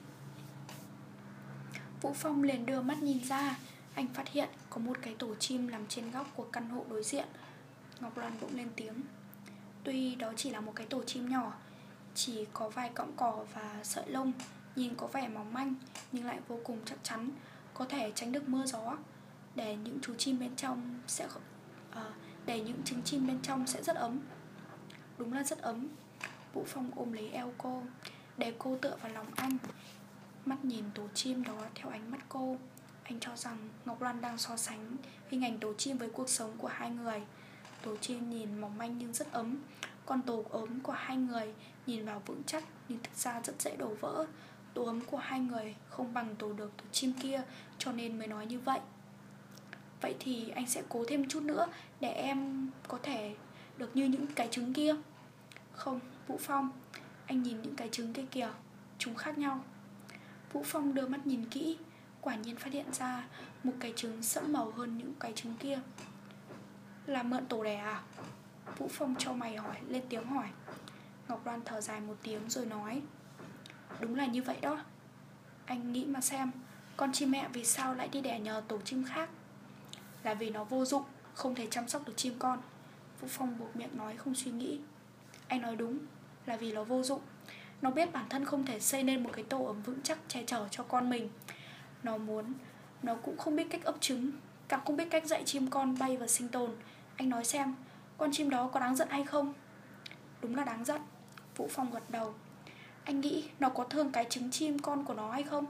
Vũ Phong liền đưa mắt nhìn ra. Anh phát hiện có một cái tổ chim nằm trên góc của căn hộ đối diện. Ngọc Loan bỗng lên tiếng. Tuy đó chỉ là một cái tổ chim nhỏ, chỉ có vài cọng cỏ và sợi lông, nhìn có vẻ mỏng manh nhưng lại vô cùng chắc chắn, có thể tránh được mưa gió. Để những chú chim bên trong sẽ à, để những trứng chim bên trong sẽ rất ấm. Đúng là rất ấm. Vũ Phong ôm lấy eo cô, để cô tựa vào lòng anh. Mắt nhìn tổ chim đó theo ánh mắt cô. Anh cho rằng Ngọc Loan đang so sánh hình ảnh tổ chim với cuộc sống của hai người. Tổ chim nhìn mỏng manh nhưng rất ấm, còn tổ ấm của hai người nhìn vào vững chắc nhưng thực ra rất dễ đổ vỡ. Tổ ấm của hai người không bằng tổ được tổ chim kia, cho nên mới nói như vậy. Vậy thì anh sẽ cố thêm chút nữa để em có thể được như những cái trứng kia. Không, Vũ Phong, anh nhìn những cái trứng kia kìa, chúng khác nhau. Vũ Phong đưa mắt nhìn kỹ, quả nhiên phát hiện ra một cái trứng sẫm màu hơn những cái trứng kia. Là mượn tổ đẻ à? Vũ Phong trao mày hỏi, lên tiếng hỏi. Ngọc Loan thở dài một tiếng rồi nói. Đúng là như vậy đó. Anh nghĩ mà xem, con chim mẹ vì sao lại đi đẻ nhờ tổ chim khác? Là vì nó vô dụng, không thể chăm sóc được chim con. Vũ Phong buộc miệng nói không suy nghĩ. Anh nói đúng, là vì nó vô dụng. Nó biết bản thân không thể xây nên một cái tổ ấm vững chắc che chở cho con mình. Nó muốn, nó cũng không biết cách ấp trứng, càng không biết cách dạy chim con bay và sinh tồn. Anh nói xem, con chim đó có đáng giận hay không? Đúng là đáng giận. Vũ Phong gật đầu. Anh nghĩ nó có thương cái trứng chim con của nó hay không?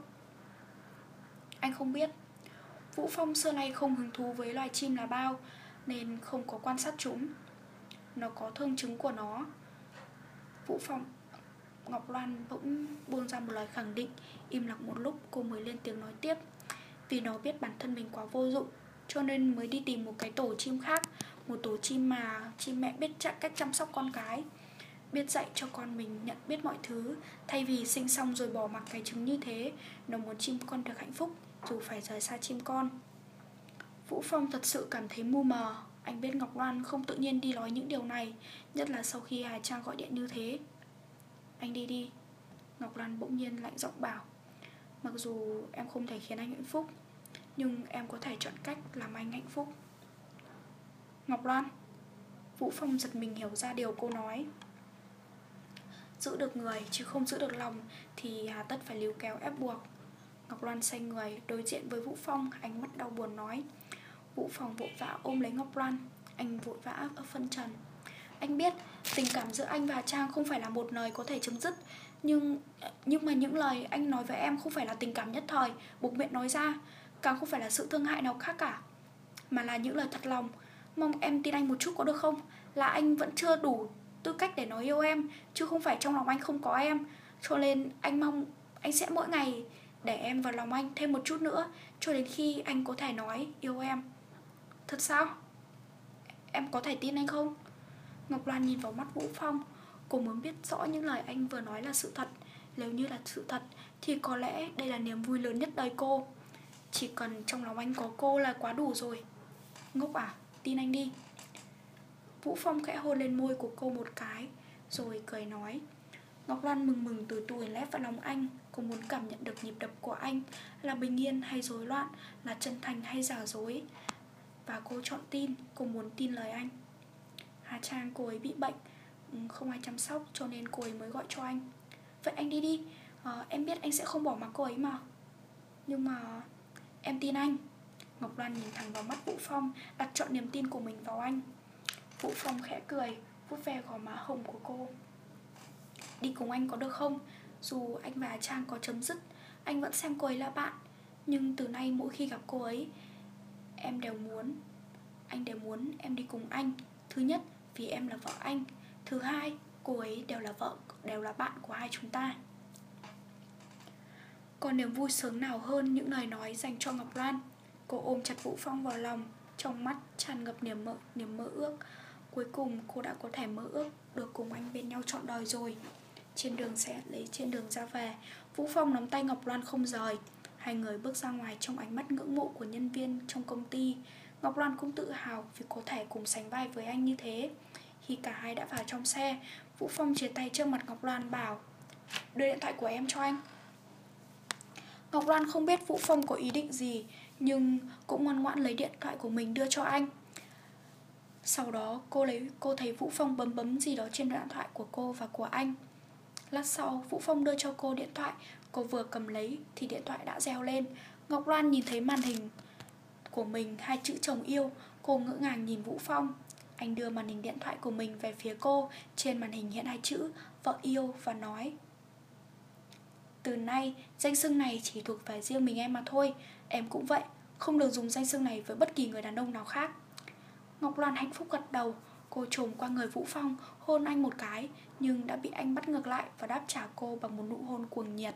Anh không biết. Vũ Phong xưa nay không hứng thú với loài chim là bao, nên không có quan sát chúng. Nó có thương trứng của nó. Vũ Phong Ngọc Loan bỗng buông ra một lời khẳng định. Im lặng một lúc cô mới lên tiếng nói tiếp. Vì nó biết bản thân mình quá vô dụng, cho nên mới đi tìm một cái tổ chim khác. Một tổ chim mà chim mẹ biết chắc cách chăm sóc con cái. biết dạy cho con mình nhận biết mọi thứ, thay vì sinh xong rồi bỏ mặc cái trứng như thế. Nó muốn chim con được hạnh phúc, dù phải rời xa chim con. Vũ Phong thật sự cảm thấy mù mờ. Anh biết Ngọc Loan không tự nhiên đi nói những điều này, nhất là sau khi Hà Trang gọi điện như thế. Anh đi đi. Ngọc Loan bỗng nhiên lạnh giọng bảo. Mặc dù em không thể khiến anh hạnh phúc, nhưng em có thể chọn cách làm anh hạnh phúc. Ngọc Loan. Vũ Phong giật mình hiểu ra điều cô nói. Giữ được người chứ không giữ được lòng thì hà tất phải líu kéo ép buộc. Ngọc Loan xoay người đối diện với Vũ Phong, ánh mắt đau buồn nói. Vũ Phong vội vã ôm lấy Ngọc Loan. Anh vội vã ở phân trần. Anh biết tình cảm giữa anh và Trang không phải là một lời có thể chấm dứt, Nhưng nhưng mà những lời anh nói với em không phải là tình cảm nhất thời buộc miệng nói ra, càng không phải là sự thương hại nào khác cả, mà là những lời thật lòng. Mong em tin anh một chút có được không? Là anh vẫn chưa đủ tư cách để nói yêu em, chứ không phải trong lòng anh không có em. Cho nên anh mong anh sẽ mỗi ngày để em vào lòng anh thêm một chút nữa, cho đến khi anh có thể nói yêu em. Thật sao? Em có thể tin anh không? Ngọc Loan nhìn vào mắt Vũ Phong. Cô muốn biết rõ những lời anh vừa nói là sự thật. Nếu như là sự thật thì có lẽ đây là niềm vui lớn nhất đời cô. Chỉ cần trong lòng anh có cô là quá đủ rồi. Ngốc à, tin anh đi. Vũ Phong khẽ hôn lên môi của cô một cái, rồi cười nói. Ngọc Loan mừng mừng tủi tủi lép vào lòng anh. Cô muốn cảm nhận được nhịp đập của anh là bình yên hay rối loạn, là chân thành hay giả dối. Và cô chọn tin. Cô muốn tin lời anh. Hà Trang cô ấy bị bệnh, không ai chăm sóc, cho nên cô ấy mới gọi cho anh. Vậy anh đi đi, à, em biết anh sẽ không bỏ mặc cô ấy mà. Nhưng mà em tin anh. Ngọc Loan nhìn thẳng vào mắt Vũ Phong, đặt trọn niềm tin của mình vào anh. Vũ Phong khẽ cười, vuốt ve gò má hồng của cô. Đi cùng anh có được không? Dù anh và Trang có chấm dứt, anh vẫn xem cô ấy là bạn. Nhưng từ nay mỗi khi gặp cô ấy, em đều muốn Anh đều muốn em đi cùng anh. Thứ nhất, vì em là vợ anh. Thứ hai, cô ấy đều là vợ, đều là bạn của hai chúng ta. Còn niềm vui sướng nào hơn những lời nói dành cho Ngọc Loan. Cô ôm chặt Vũ Phong vào lòng, trong mắt tràn ngập niềm mơ, niềm mơ ước. Cuối cùng cô đã có thể mơ ước được cùng anh bên nhau trọn đời rồi. Trên đường sẽ lấy trên đường ra về, Vũ Phong nắm tay Ngọc Loan không rời. Hai người bước ra ngoài trong ánh mắt ngưỡng mộ của nhân viên trong công ty. Ngọc Loan cũng tự hào vì có thể cùng sánh vai với anh như thế. Khi cả hai đã vào trong xe, Vũ Phong chia tay trước mặt Ngọc Loan bảo. Đưa điện thoại của em cho anh. Ngọc Loan không biết Vũ Phong có ý định gì, nhưng cũng ngoan ngoãn lấy điện thoại của mình đưa cho anh. Sau đó cô lấy cô thấy Vũ Phong bấm bấm gì đó trên điện thoại của cô và của anh. Lát sau Vũ Phong đưa cho cô điện thoại. Cô vừa cầm lấy thì điện thoại đã reo lên. Ngọc Loan nhìn thấy màn hình của mình hai chữ chồng yêu. Cô ngỡ ngàng nhìn Vũ Phong. Anh đưa màn hình điện thoại của mình về phía cô. Trên màn hình hiện hai chữ vợ yêu và nói. Từ nay danh xưng này chỉ thuộc về riêng mình em mà thôi. Em cũng vậy, không được dùng danh xưng này với bất kỳ người đàn ông nào khác. Ngọc Loan hạnh phúc gật đầu. Cô chồm qua người Vũ Phong, hôn anh một cái, nhưng đã bị anh bắt ngược lại và đáp trả cô bằng một nụ hôn cuồng nhiệt.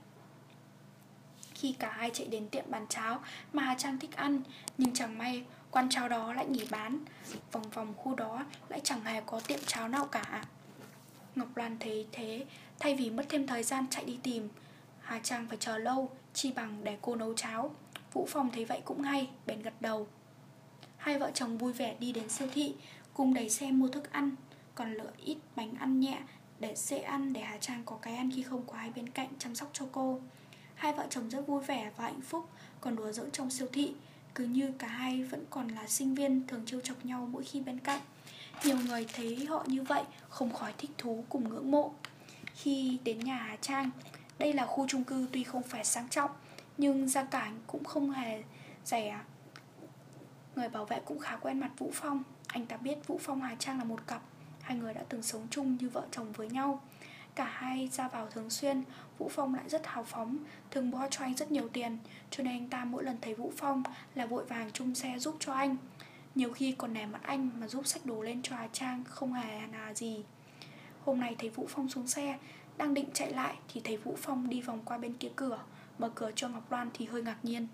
Khi cả hai chạy đến tiệm bán cháo mà Hà Trang thích ăn, nhưng chẳng may quán cháo đó lại nghỉ bán. Vòng vòng khu đó lại chẳng hề có tiệm cháo nào cả. Ngọc Loan thấy thế, thay vì mất thêm thời gian chạy đi tìm Hà Trang phải chờ lâu, chi bằng để cô nấu cháo. Vũ Phong thấy vậy cũng hay, bèn gật đầu. Hai vợ chồng vui vẻ đi đến siêu thị, cùng đẩy xe mua thức ăn, còn lựa ít bánh ăn nhẹ để dễ ăn, để Hà Trang có cái ăn khi không có ai bên cạnh chăm sóc cho cô. Hai vợ chồng rất vui vẻ và hạnh phúc, còn đùa giỡn trong siêu thị, cứ như cả hai vẫn còn là sinh viên, thường trêu chọc nhau mỗi khi bên cạnh. Nhiều người thấy họ như vậy không khỏi thích thú cùng ngưỡng mộ. Khi đến nhà Hà Trang, đây là khu chung cư tuy không phải sang trọng, nhưng giá cả cũng không hề rẻ. Người bảo vệ cũng khá quen mặt Vũ Phong. Anh ta biết Vũ Phong Hà Trang là một cặp, hai người đã từng sống chung như vợ chồng với nhau. Cả hai ra vào thường xuyên. Vũ Phong lại rất hào phóng, thường bo cho anh rất nhiều tiền, cho nên anh ta mỗi lần thấy Vũ Phong là vội vàng chung xe giúp cho anh. Nhiều khi còn nể mặt anh mà giúp xách đồ lên cho Hà Trang không hề là gì. Hôm nay thấy Vũ Phong xuống xe, đang định chạy lại thì thấy Vũ Phong đi vòng qua bên kia cửa, mở cửa cho Ngọc Loan thì hơi ngạc nhiên.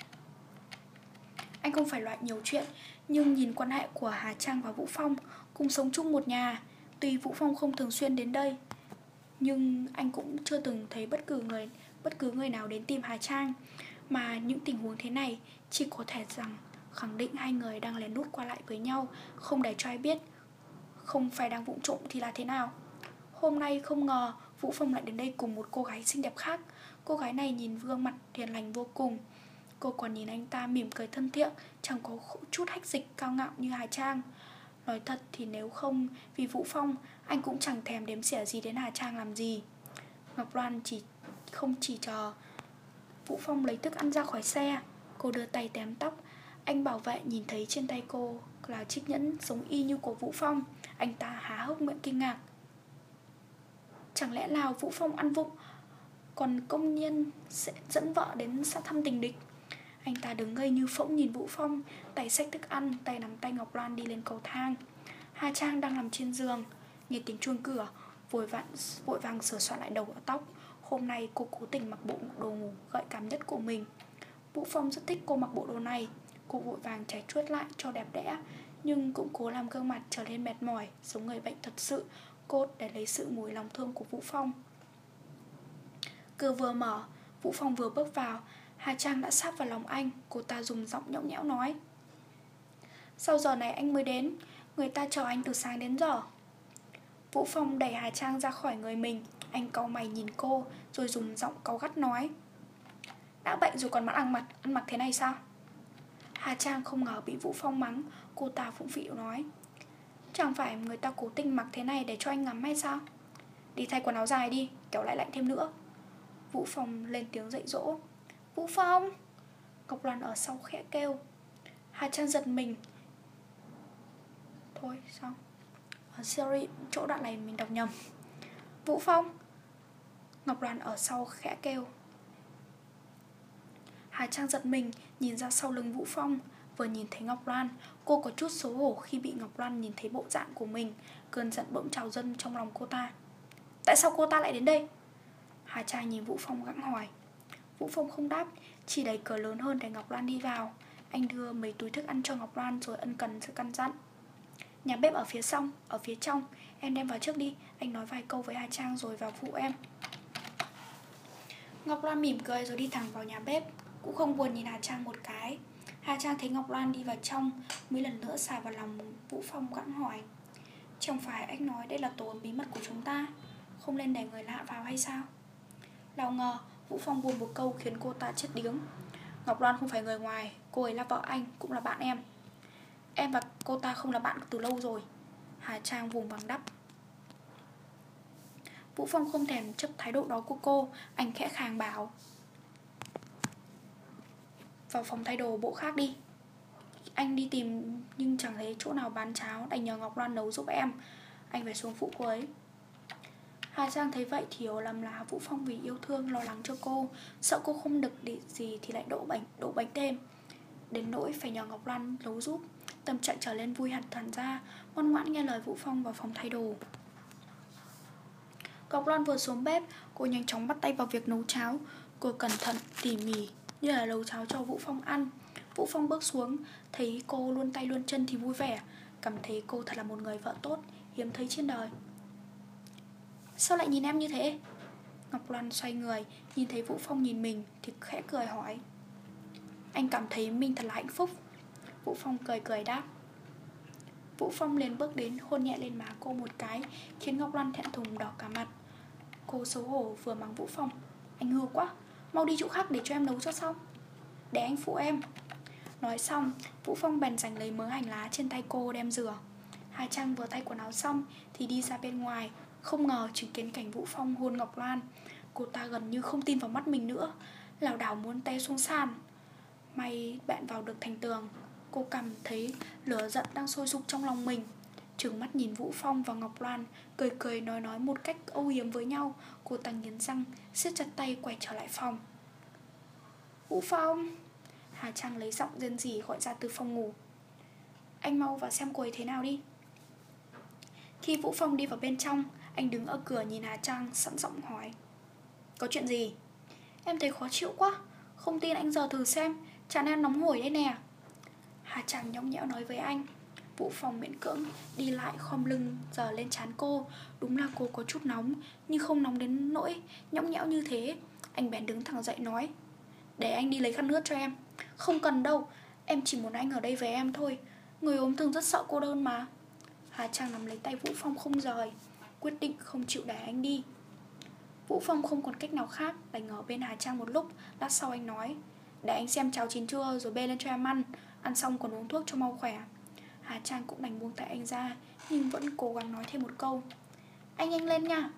Anh không phải loại nhiều chuyện, nhưng nhìn quan hệ của Hà Trang và Vũ Phong cùng sống chung một nhà, Tuy Vũ Phong không thường xuyên đến đây, nhưng anh cũng chưa từng thấy bất cứ người bất cứ người nào đến tìm Hà Trang. Mà những tình huống thế này chỉ có thể rằng khẳng định hai người đang lén lút qua lại với nhau, không để cho ai biết. Không phải đang vụng trộm thì là thế nào? Hôm nay không ngờ Vũ Phong lại đến đây cùng một cô gái xinh đẹp khác. Cô gái này nhìn gương mặt hiền lành vô cùng. Cô còn nhìn anh ta mỉm cười thân thiện, chẳng có chút hách dịch cao ngạo như Hà Trang. Nói thật thì nếu không vì Vũ Phong, anh cũng chẳng thèm đếm xỉa gì đến Hà Trang làm gì. Ngọc Loan chỉ không chỉ chờ Vũ Phong lấy thức ăn ra khỏi xe. Cô đưa tay tém tóc. Anh bảo vệ nhìn thấy trên tay cô là chiếc nhẫn giống y như của Vũ Phong. Anh ta há hốc miệng kinh ngạc. Chẳng lẽ nào Vũ Phong ăn vụng, còn công nhân sẽ dẫn vợ đến thăm tình địch? Anh ta đứng ngây như phỗng nhìn Vũ Phong, tay xách thức ăn, tay nắm tay Ngọc Loan đi lên cầu thang. Hà Trang đang nằm trên giường, nghe tiếng chuông cửa, vội vàng, vội vàng sửa soạn lại đầu và tóc. Hôm nay cô cố tình mặc bộ đồ ngủ gợi cảm nhất của mình. Vũ Phong rất thích cô mặc bộ đồ này. Cô vội vàng chải chuốt lại cho đẹp đẽ, nhưng cũng cố làm gương mặt trở nên mệt mỏi, giống người bệnh thật sự, cốt để lấy sự mùi lòng thương của Vũ Phong. Cửa vừa mở, Vũ Phong vừa bước vào, Hà Trang đã sáp vào lòng anh. Cô ta dùng giọng nhõng nhẽo nói: Sau giờ này anh mới đến, người ta chờ anh từ sáng đến giờ. Vũ Phong đẩy Hà Trang ra khỏi người mình. Anh cau mày nhìn cô, rồi dùng giọng cáu gắt nói: Đã bệnh rồi còn mắt ăn mặt, ăn mặc thế này sao? Hà Trang không ngờ bị Vũ Phong mắng. Cô ta phụng phịu nói: Chẳng phải người ta cố tình mặc thế này để cho anh ngắm hay sao? Đi thay quần áo dài đi, kéo lại lạnh thêm nữa. Vũ Phong lên tiếng dạy dỗ. Vũ Phong! Ngọc Loan ở sau khẽ kêu. Hà Trang giật mình. Thôi xong, uh, sorry, chỗ đoạn này mình đọc nhầm. Vũ Phong! Ngọc Loan ở sau khẽ kêu. Hà Trang giật mình, nhìn ra sau lưng Vũ Phong. Vừa nhìn thấy Ngọc Loan, cô có chút xấu hổ khi bị Ngọc Loan nhìn thấy bộ dạng của mình. Cơn giận bỗng trào dâng trong lòng cô ta. Tại sao cô ta lại đến đây? Hà Trang nhìn Vũ Phong gặng hỏi. Vũ Phong không đáp, chỉ đẩy cửa lớn hơn để Ngọc Loan đi vào. Anh đưa mấy túi thức ăn cho Ngọc Loan rồi ân cần sự căn dặn. Nhà bếp ở phía sau, ở phía trong, em đem vào trước đi. Anh nói vài câu với Hà Trang rồi vào phụ em. Ngọc Loan mỉm cười rồi đi thẳng vào nhà bếp, cũng không buồn nhìn Hà Trang một cái. Hà Trang thấy Ngọc Loan đi vào trong, mới lần nữa xà vào lòng Vũ Phong gặng hỏi. Chẳng phải anh nói đây là tổ ấm bí mật của chúng ta, không nên để người lạ vào hay sao? Nào ngờ Vũ Phong buồn một câu khiến cô ta chết điếng. Ngọc Loan không phải người ngoài, cô ấy là vợ anh, cũng là bạn em. Em và cô ta không là bạn từ lâu rồi, Hà Trang vùng vằng đắp. Vũ Phong không thèm chấp thái độ đó của cô. Anh khẽ khàng bảo: Vào phòng thay đồ bộ khác đi. Anh đi tìm nhưng chẳng thấy chỗ nào bán cháo, đành nhờ Ngọc Loan nấu giúp em. Anh phải xuống phụ cô ấy. Hà Trang thấy vậy thì hiểu lầm là Vũ Phong vì yêu thương lo lắng cho cô, sợ cô không được đi gì thì lại đổ bệnh, đổ bệnh thêm, đến nỗi phải nhờ Ngọc Loan nấu giúp. Tâm trạng trở lên vui hẳn thản ra, ngoan ngoãn nghe lời Vũ Phong vào phòng thay đồ. Ngọc Loan vừa xuống bếp, cô nhanh chóng bắt tay vào việc nấu cháo. Cô cẩn thận, tỉ mỉ như là nấu cháo cho Vũ Phong ăn. Vũ Phong bước xuống, thấy cô luôn tay luôn chân thì vui vẻ, cảm thấy cô thật là một người vợ tốt, hiếm thấy trên đời. Sao lại nhìn em như thế? Ngọc Loan xoay người, nhìn thấy Vũ Phong nhìn mình thì khẽ cười hỏi. Anh cảm thấy mình thật là hạnh phúc. Vũ Phong cười cười đáp. Vũ Phong liền bước đến hôn nhẹ lên má cô một cái, khiến Ngọc Loan thẹn thùng đỏ cả mặt. Cô xấu hổ vừa mắng Vũ Phong. Anh hư quá, mau đi chỗ khác để cho em nấu cho xong. Để anh phụ em. Nói xong, Vũ Phong bèn giành lấy mớ hành lá trên tay cô đem rửa. Hà Trang vừa thay quần áo xong thì đi ra bên ngoài, không ngờ chứng kiến cảnh Vũ Phong hôn Ngọc Loan. Cô ta gần như không tin vào mắt mình nữa, lảo đảo muốn té xuống sàn. May bạn vào được thành tường. Cô cảm thấy lửa giận đang sôi sục trong lòng mình. Trừng mắt nhìn Vũ Phong và Ngọc Loan, cười cười nói nói một cách âu yếm với nhau. Cô ta nghiến răng, siết chặt tay quay trở lại phòng. Vũ Phong! Hà Trang lấy giọng rên rỉ gọi ra từ phòng ngủ. Anh mau vào xem cô ấy thế nào đi. Khi Vũ Phong đi vào bên trong, anh đứng ở cửa nhìn Hà Trang sẵn giọng hỏi. Có chuyện gì? Em thấy khó chịu quá, không tin anh giờ thử xem, chán em nóng hổi đây nè. Hà Trang nhõng nhẽo nói với anh. Vũ Phong miễn cưỡng đi lại khom lưng giở lên trán cô. Đúng là cô có chút nóng, nhưng không nóng đến nỗi nhõng nhẽo như thế. Anh bèn đứng thẳng dậy nói: để anh đi lấy khăn nước cho em. Không cần đâu, em chỉ muốn anh ở đây với em thôi. Người ốm thường rất sợ cô đơn mà. Hà Trang nắm lấy tay Vũ Phong không rời, quyết định không chịu để anh đi. Vũ Phong không còn cách nào khác, đành ở bên Hà Trang một lúc. Lát sau anh nói: để anh xem cháo chín chưa rồi bê lên cho em ăn. Ăn xong còn uống thuốc cho mau khỏe. Hà Trang cũng đành buông tay anh ra, nhưng vẫn cố gắng nói thêm một câu: anh nhanh lên nha.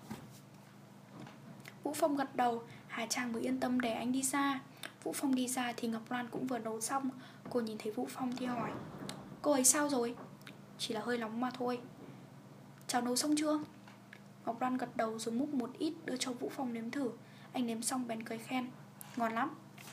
Vũ Phong gật đầu, Hà Trang mới yên tâm để anh đi xa. Vũ Phong đi ra thì Ngọc Loan cũng vừa nấu xong. Cô nhìn thấy Vũ Phong thì hỏi: cô ấy sao rồi? Chỉ là hơi nóng mà thôi. Cháo nấu xong chưa? Ngọc Loan gật đầu rồi múc một ít đưa cho Vũ Phong nếm thử. Anh nếm xong bèn cười khen: ngon lắm.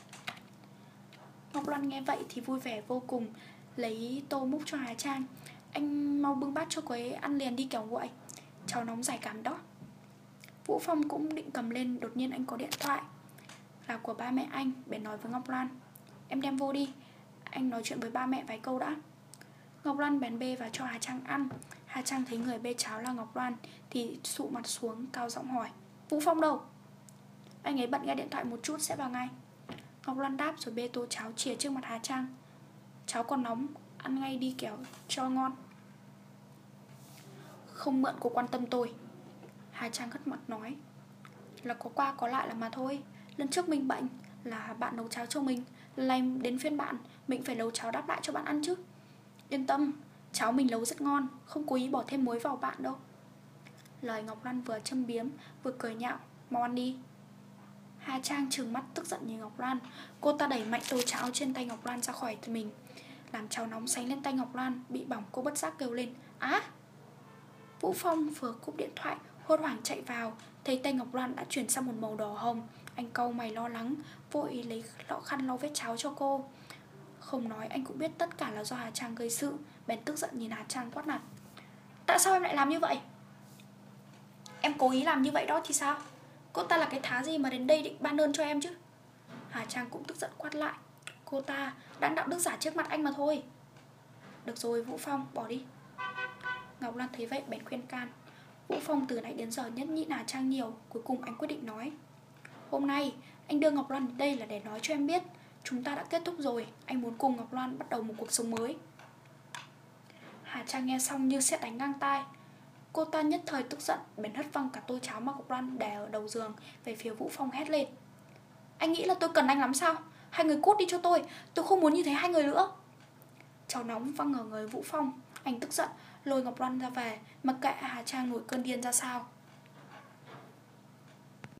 Ngọc Loan nghe vậy thì vui vẻ vô cùng, lấy tô múc cho Hà Trang: anh mau bưng bát cho cô ấy ăn liền đi kẻo nguội. Cháo nóng giải cảm đó. Vũ Phong cũng định cầm lên, đột nhiên anh có điện thoại, là của ba mẹ anh, bèn nói với Ngọc Loan: em đem vô đi, anh nói chuyện với ba mẹ vài câu đã. Ngọc Loan bèn bê vào cho Hà Trang ăn. Hà Trang thấy người bê cháo là Ngọc Loan thì sụ mặt xuống, cao giọng hỏi: Vũ Phong đâu? Anh ấy bận nghe điện thoại một chút, sẽ vào ngay. Ngọc Loan đáp rồi bê tô cháo chìa trước mặt Hà Trang: cháo còn nóng, ăn ngay đi kẻo cho ngon. Không mượn cô quan tâm tôi. Hà Trang hất mặt nói: là có qua có lại là mà thôi. Lần trước mình bệnh là bạn nấu cháo cho mình, lần này đến phiên bạn, mình phải nấu cháo đáp lại cho bạn ăn chứ. Yên tâm, cháo mình nấu rất ngon, không cố ý bỏ thêm muối vào bạn đâu. Lời Ngọc Loan vừa châm biếm vừa cười nhạo: mau ăn đi. Hà Trang trừng mắt tức giận nhìn Ngọc Loan. Cô ta đẩy mạnh tô cháo trên tay Ngọc Loan ra khỏi mình, làm cháo nóng sánh lên tay Ngọc Loan. Bị bỏng, cô bất giác kêu lên: á! Vũ Phong vừa cúp điện thoại hốt hoảng chạy vào, thấy tay Ngọc Loan đã chuyển sang một màu đỏ hồng. Anh cau mày lo lắng, vội lấy lọ khăn lau vết cháo cho cô. Không nói anh cũng biết tất cả là do Hà Trang gây sự, bèn tức giận nhìn Hà Trang quát nạt: tại sao em lại làm như vậy? Em cố ý làm như vậy đó thì sao? Cô ta là cái thá gì mà đến đây định ban ơn cho em chứ? Hà Trang cũng tức giận quát lại: cô ta đang đạo đức giả trước mặt anh mà thôi. Được rồi Vũ Phong, bỏ đi. Ngọc Loan thấy vậy bèn khuyên can. Vũ Phong từ nãy đến giờ nhẫn nhịn Hà Trang nhiều, cuối cùng anh quyết định nói: hôm nay anh đưa Ngọc Loan đến đây là để nói cho em biết chúng ta đã kết thúc rồi. Anh muốn cùng Ngọc Loan bắt đầu một cuộc sống mới. Hà Trang nghe xong như sét đánh ngang tai. Cô ta nhất thời tức giận, bèn hất văng cả tô cháo mà Ngọc Loan để ở đầu giường về phía Vũ Phong hét lên: anh nghĩ là tôi cần anh lắm sao? Hai người cút đi cho tôi, tôi không muốn nhìn thấy hai người nữa. Cháo nóng văng ở người Vũ Phong. Anh tức giận lôi Ngọc Loan ra về, mặc kệ Hà Trang nổi cơn điên ra sao.